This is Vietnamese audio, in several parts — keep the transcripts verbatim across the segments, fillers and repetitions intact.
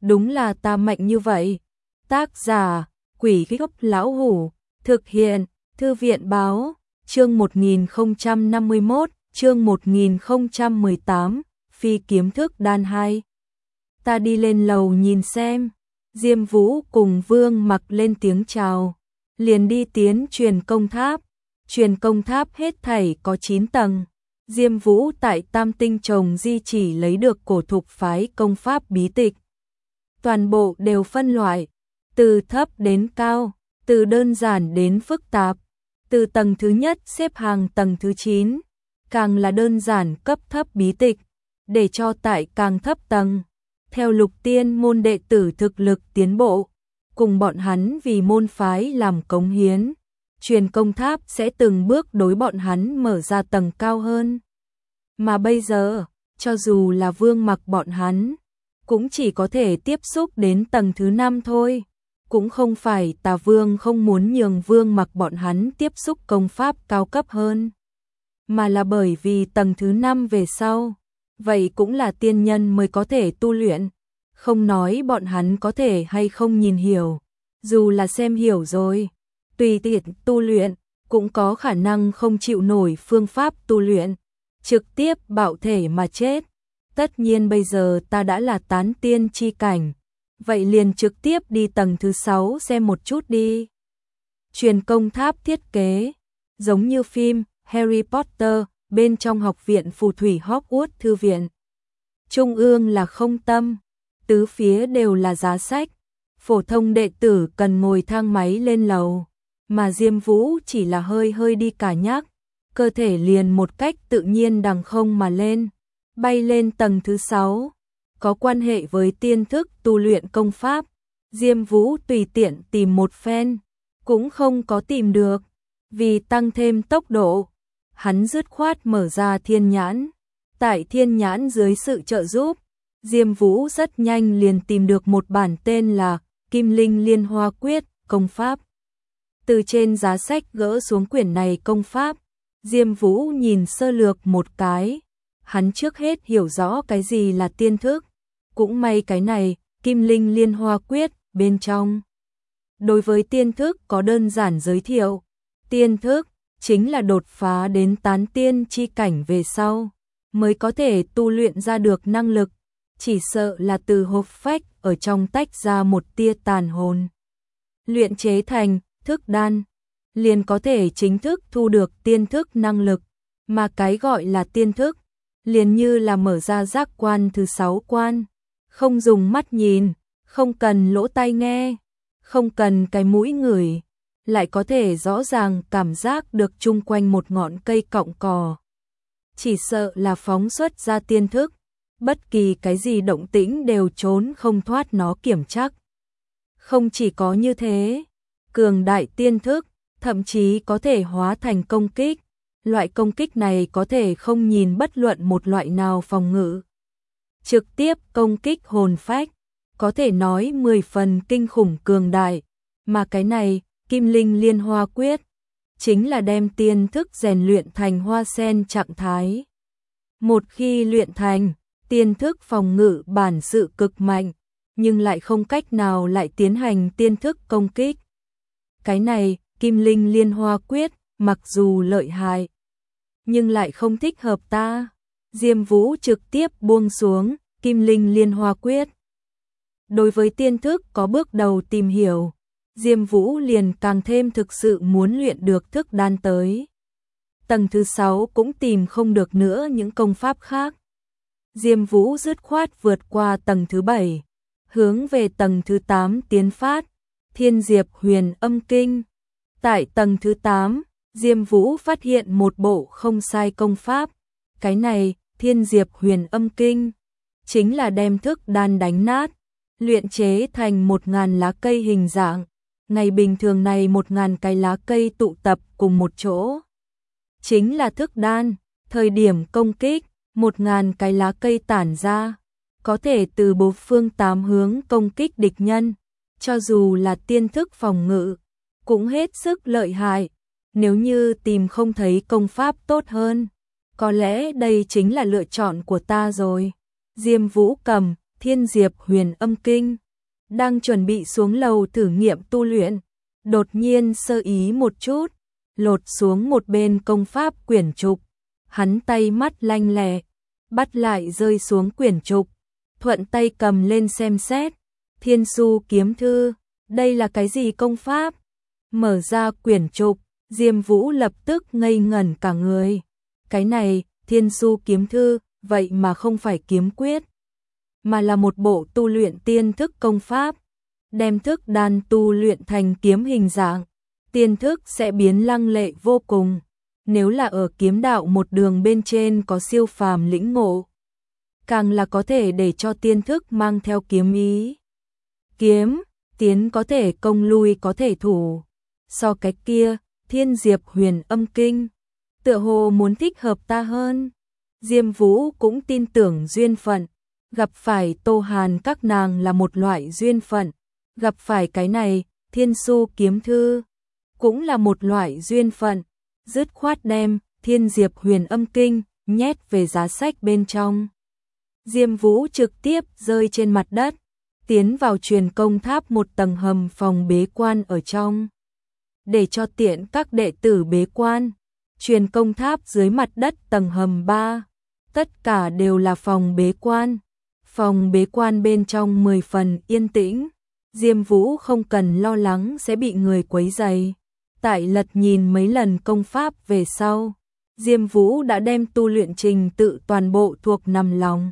đúng là ta mạnh như vậy. Tác giả, Quỷ Gốc Lão Hủ, thực hiện, Thư viện Báo, chương một nghìn không trăm năm mươi mốt, chương một nghìn không trăm mười tám, Phi kiếm thức đan hai. Ta đi lên lầu nhìn xem. Diêm Vũ cùng Vương Mặc lên tiếng chào, liền đi tiến truyền công tháp. Truyền công tháp hết thảy có chín tầng. Diêm Vũ tại Tam Tinh Trồng Di chỉ lấy được cổ thục phái công pháp bí tịch. Toàn bộ đều phân loại, từ thấp đến cao, từ đơn giản đến phức tạp, từ tầng thứ nhất xếp hàng tầng thứ chín, càng là đơn giản cấp thấp bí tịch, để cho tại càng thấp tầng, theo lục tiên môn đệ tử thực lực tiến bộ, cùng bọn hắn vì môn phái làm cống hiến, truyền công tháp sẽ từng bước đối bọn hắn mở ra tầng cao hơn. Mà bây giờ, cho dù là Vương Mặc bọn hắn, cũng chỉ có thể tiếp xúc đến tầng thứ năm thôi. Cũng không phải Tà Vương không muốn nhường Vương Mặc bọn hắn tiếp xúc công pháp cao cấp hơn, mà là bởi vì tầng thứ năm về sau, vậy cũng là tiên nhân mới có thể tu luyện. Không nói bọn hắn có thể hay không nhìn hiểu, dù là xem hiểu rồi, tùy tiện tu luyện, cũng có khả năng không chịu nổi phương pháp tu luyện, trực tiếp bạo thể mà chết. Tất nhiên bây giờ ta đã là tán tiên chi cảnh, vậy liền trực tiếp đi tầng thứ sáu xem một chút đi. Truyền công tháp thiết kế giống như phim Harry Potter, bên trong học viện phù thủy Hogwarts thư viện. Trung ương là không tâm, tứ phía đều là giá sách. Phổ thông đệ tử cần ngồi thang máy lên lầu, mà Diêm Vũ chỉ là hơi hơi đi cả nhắc, cơ thể liền một cách tự nhiên đằng không mà lên, bay lên tầng thứ sáu. Có quan hệ với tiên thức tu luyện công pháp, Diêm Vũ tùy tiện tìm một phen, cũng không có tìm được. Vì tăng thêm tốc độ, hắn dứt khoát mở ra thiên nhãn. Tại thiên nhãn dưới sự trợ giúp, Diêm Vũ rất nhanh liền tìm được một bản tên là Kim Linh Liên Hoa Quyết công pháp. Từ trên giá sách gỡ xuống quyển này công pháp, Diêm Vũ nhìn sơ lược một cái, hắn trước hết hiểu rõ cái gì là tiên thức. Cũng may cái này, Kim Linh Liên Hoa Quyết, bên trong. Đối với tiên thức có đơn giản giới thiệu. Tiên thức, chính là đột phá đến tán tiên chi cảnh về sau, mới có thể tu luyện ra được năng lực. Chỉ sợ là từ hộp phách ở trong tách ra một tia tàn hồn. Luyện chế thành thức đan, liền có thể chính thức thu được tiên thức năng lực. Mà cái gọi là tiên thức, liền như là mở ra giác quan thứ sáu quan. Không dùng mắt nhìn, không cần lỗ tai nghe, không cần cái mũi ngửi, lại có thể rõ ràng cảm giác được chung quanh một ngọn cây cọng cỏ. Chỉ sợ là phóng xuất ra tiên thức, bất kỳ cái gì động tĩnh đều trốn không thoát nó kiểm chắc. Không chỉ có như thế, cường đại tiên thức, thậm chí có thể hóa thành công kích. Loại công kích này có thể không nhìn bất luận một loại nào phòng ngự, trực tiếp công kích hồn phách, có thể nói mười phần kinh khủng cường đại. Mà cái này, Kim Linh Liên Hoa Quyết, chính là đem tiên thức rèn luyện thành hoa sen trạng thái. Một khi luyện thành, tiên thức phòng ngự bản sự cực mạnh, nhưng lại không cách nào lại tiến hành tiên thức công kích. Cái này, Kim Linh Liên Hoa Quyết, mặc dù lợi hại, nhưng lại không thích hợp ta. Diêm Vũ trực tiếp buông xuống Kim Linh Liên Hoa Quyết. Đối với tiên thức có bước đầu tìm hiểu, Diêm Vũ liền càng thêm thực sự muốn luyện được thức đan tới. Tầng thứ sáu cũng tìm không được nữa những công pháp khác. Diêm Vũ dứt khoát vượt qua tầng thứ bảy, hướng về tầng thứ tám tiến phát, Thiên Diệp Huyền Âm Kinh. Tại tầng thứ tám, Diêm Vũ phát hiện một bộ không sai công pháp. Cái này, Thiên Diệp Huyền Âm Kinh, chính là đem thức đan đánh nát, luyện chế thành một ngàn lá cây hình dạng. Ngày bình thường này một ngàn cái lá cây tụ tập cùng một chỗ, chính là thức đan. Thời điểm công kích, một ngàn cái lá cây tản ra, có thể từ bốn phương tám hướng công kích địch nhân. Cho dù là tiên thức phòng ngự, cũng hết sức lợi hại. Nếu như tìm không thấy công pháp tốt hơn, có lẽ đây chính là lựa chọn của ta rồi. Diêm Vũ cầm Thiên Diệp Huyền Âm Kinh, đang chuẩn bị xuống lầu thử nghiệm tu luyện, đột nhiên sơ ý một chút, lột xuống một bên công pháp quyển trục, hắn tay mắt lanh lẹ, bắt lại rơi xuống quyển trục, thuận tay cầm lên xem xét, Thiên Su Kiếm Thư, đây là cái gì công pháp? Mở ra quyển trục, Diêm Vũ lập tức ngây ngẩn cả người. Cái này, Thiên Su Kiếm Thư, vậy mà không phải kiếm quyết, mà là một bộ tu luyện tiên thức công pháp, đem thức đan tu luyện thành kiếm hình dạng, tiên thức sẽ biến lăng lệ vô cùng. Nếu là ở kiếm đạo một đường bên trên có siêu phàm lĩnh ngộ, càng là có thể để cho tiên thức mang theo kiếm ý. Kiếm, tiến có thể công lui có thể thủ. So cái kia, Thiên Diệp Huyền Âm Kinh, tựa hồ muốn thích hợp ta hơn. Diêm Vũ cũng tin tưởng duyên phận, gặp phải Tô Hàn các nàng là một loại duyên phận, gặp phải cái này, Thiên Su Kiếm Thư, cũng là một loại duyên phận. Dứt khoát đem Thiên Diệp Huyền Âm Kinh nhét về giá sách bên trong. Diêm Vũ trực tiếp rơi trên mặt đất, tiến vào truyền công tháp một tầng hầm phòng bế quan ở trong. Để cho tiện các đệ tử bế quan, truyền công tháp dưới mặt đất tầng hầm ba, tất cả đều là phòng bế quan. Phòng bế quan bên trong mười phần yên tĩnh, Diêm Vũ không cần lo lắng sẽ bị người quấy rầy. Tại lật nhìn mấy lần công pháp về sau, Diêm Vũ đã đem tu luyện trình tự toàn bộ thuộc nằm lòng.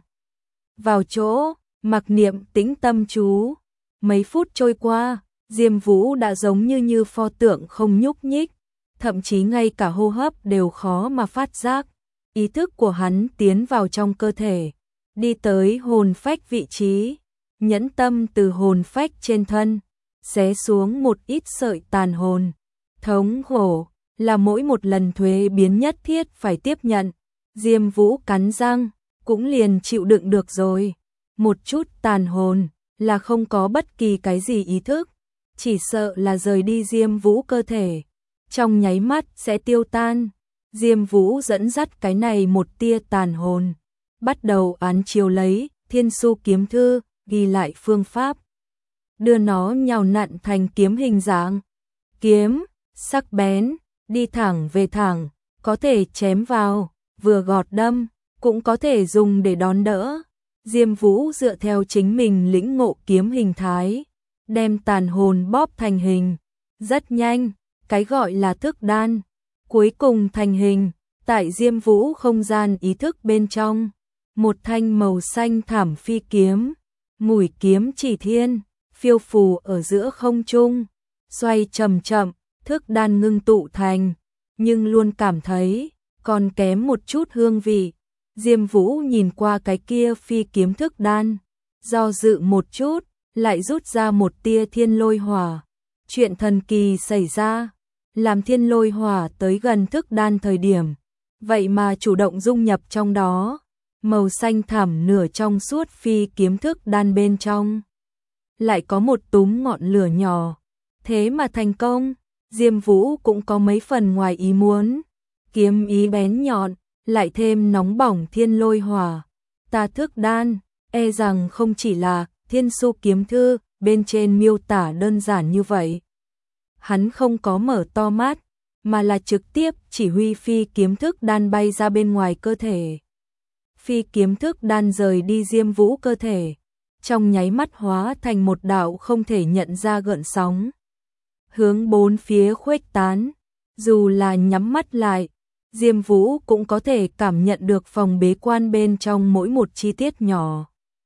Vào chỗ, mặc niệm tĩnh tâm chú, mấy phút trôi qua, Diêm Vũ đã giống như như pho tượng không nhúc nhích, thậm chí ngay cả hô hấp đều khó mà phát giác. Ý thức của hắn tiến vào trong cơ thể, đi tới hồn phách vị trí, nhẫn tâm từ hồn phách trên thân, xé xuống một ít sợi tàn hồn. Thống khổ là mỗi một lần thuế biến nhất thiết phải tiếp nhận. Diêm Vũ cắn răng, cũng liền chịu đựng được rồi. Một chút tàn hồn là không có bất kỳ cái gì ý thức, chỉ sợ là rời đi Diêm Vũ cơ thể, trong nháy mắt sẽ tiêu tan. Diêm Vũ dẫn dắt cái này một tia tàn hồn, bắt đầu án chiếu lấy Thiên Su Kiếm Thư, ghi lại phương pháp, đưa nó nhào nặn thành kiếm hình dạng. Kiếm sắc bén, đi thẳng về thẳng, có thể chém vào, vừa gọt đâm, cũng có thể dùng để đón đỡ. Diêm Vũ dựa theo chính mình lĩnh ngộ kiếm hình thái, đem tàn hồn bóp thành hình. Rất nhanh, cái gọi là thức đan, cuối cùng thành hình, tại Diêm Vũ không gian ý thức bên trong. Một thanh màu xanh thảm phi kiếm, mũi kiếm chỉ thiên, phiêu phù ở giữa không trung, xoay chậm chậm, thức đan ngưng tụ thành, nhưng luôn cảm thấy còn kém một chút hương vị. Diêm Vũ nhìn qua cái kia phi kiếm thức đan, do dự một chút, lại rút ra một tia thiên lôi hỏa. Chuyện thần kỳ xảy ra, làm thiên lôi hỏa tới gần thức đan thời điểm, vậy mà chủ động dung nhập trong đó, màu xanh thẳm nửa trong suốt phi kiếm thức đan bên trong. Lại có một túm ngọn lửa nhỏ, thế mà thành công. Diêm Vũ cũng có mấy phần ngoài ý muốn, kiếm ý bén nhọn, lại thêm nóng bỏng thiên lôi hỏa. Ta thức đan, e rằng không chỉ là Thiên Su Kiếm Thư bên trên miêu tả đơn giản như vậy. Hắn không có mở to mắt, mà là trực tiếp chỉ huy phi kiếm thức đan bay ra bên ngoài cơ thể. Phi kiếm thức đan rời đi Diêm Vũ cơ thể, trong nháy mắt hóa thành một đạo không thể nhận ra gợn sóng, hướng bốn phía khuếch tán. Dù là nhắm mắt lại, Diêm Vũ cũng có thể cảm nhận được phòng bế quan bên trong mỗi một chi tiết nhỏ.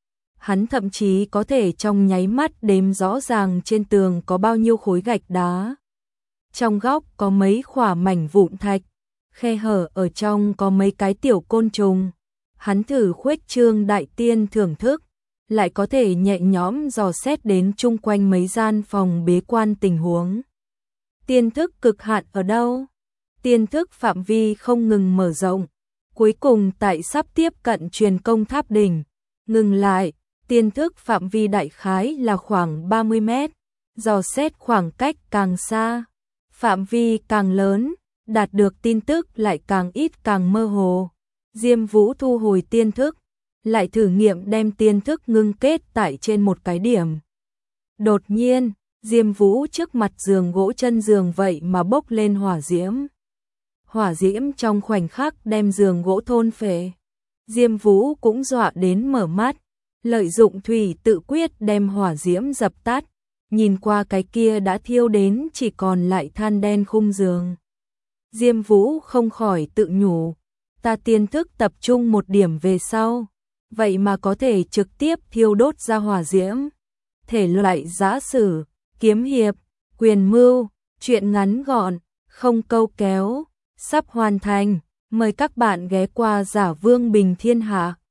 Hắn thậm chí có thể trong nháy mắt đếm rõ ràng trên tường có bao nhiêu khối gạch đá. Trong góc có mấy khỏa mảnh vụn thạch, khe hở ở trong có mấy cái tiểu côn trùng. Hắn thử khuếch trương đại tiên thưởng thức, lại có thể nhẹ nhõm dò xét đến chung quanh mấy gian phòng bế quan tình huống. Tiên thức cực hạn ở đâu? Tiên thức phạm vi không ngừng mở rộng, cuối cùng tại sắp tiếp cận truyền công tháp đỉnh, ngừng lại. Tiên thức phạm vi đại khái là khoảng ba mươi mét, dò xét khoảng cách càng xa, phạm vi càng lớn, đạt được tin tức lại càng ít càng mơ hồ. Diêm Vũ thu hồi tiên thức, lại thử nghiệm đem tiên thức ngưng kết tại trên một cái điểm. Đột nhiên, Diêm Vũ trước mặt giường gỗ chân giường vậy mà bốc lên hỏa diễm. Hỏa diễm trong khoảnh khắc đem giường gỗ thôn phệ. Diêm Vũ cũng dọa đến mở mắt, lợi dụng thủy tự quyết đem hỏa diễm dập tắt, nhìn qua cái kia đã thiêu đến chỉ còn lại than đen khung giường. Diêm Vũ không khỏi tự nhủ, ta tiên thức tập trung một điểm về sau, vậy mà có thể trực tiếp thiêu đốt ra hỏa diễm. Thể loại giã sử, kiếm hiệp, quyền mưu, truyện ngắn gọn, không câu kéo, sắp hoàn thành. Mời các bạn ghé qua Giả Vương Bình Thiên Hạ.